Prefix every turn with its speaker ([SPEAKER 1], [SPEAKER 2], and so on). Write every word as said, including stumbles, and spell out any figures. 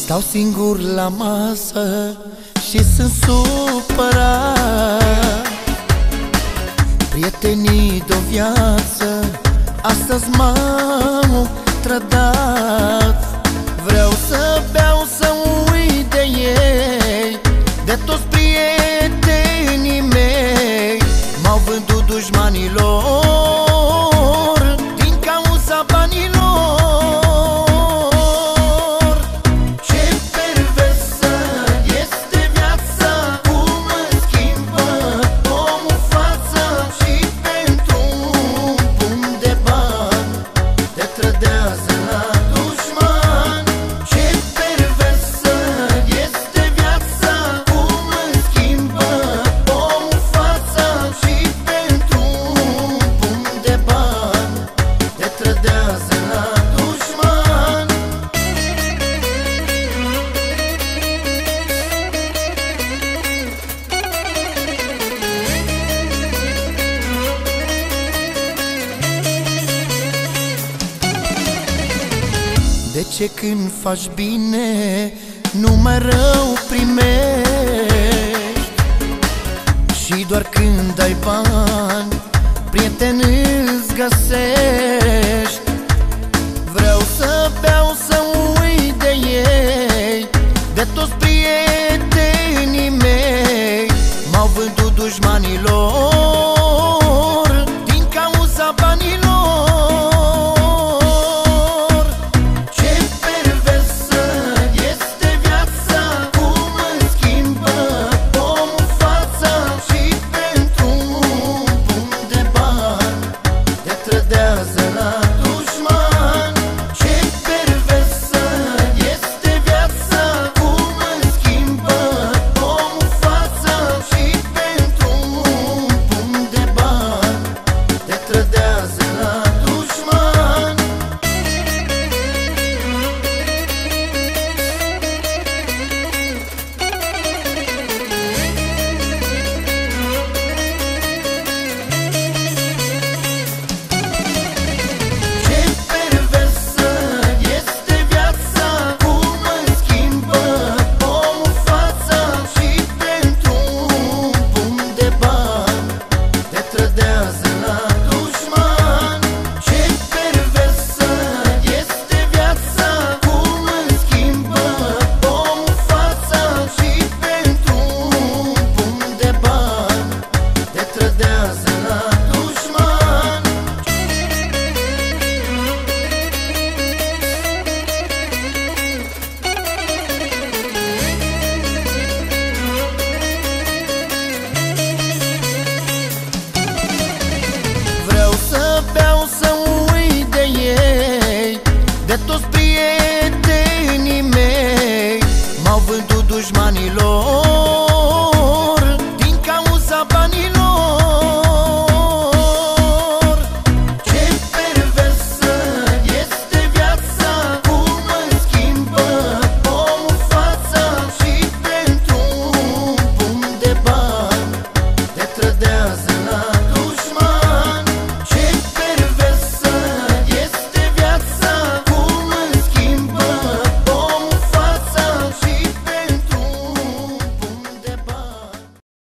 [SPEAKER 1] Stau singur la masă și sunt supărat. Prietenii de-o viață astăzi m-au trădat. Vreau să beau, să uit de ei, de toți prietenii mei. M-au vândut dușmanilor din cauza banilor. Ce perversă este viața, cum îmi schimbă omul fața. Și pentru un pumn de bani te trădează la dușman. Ce perversă este viața, cum îmi schimbă omul fața. Și pentru un pumn de bani te trădează la dușman. De ce când faci bine numai rău primești? Și doar când ai bani prieteni îți găsești. Vreau să beau, să uit de ei, de toți prietenii mei. M-au vândut dușmanilor din cauza banilor. Ce perversă este viața, cum îmi schimbă omul fața. Și pentru un pumn de bani te trădează la dușman. Ce perversă este viața, cum îmi schimbă omul fața. Și pentru un pumn de bani te trădează la dușman. Ce perversă este viața, cum îmi schimbă omul fața. Și pentru un pumn de bani te trădează la dușman. Ce perversă este viața, cum îmi schimbă omul fața. Și pentru un pumn de bani te trădează la dușman. Vreau să beau, să uit de ei, de toți prietenii mei. M-au vândut dușmanilor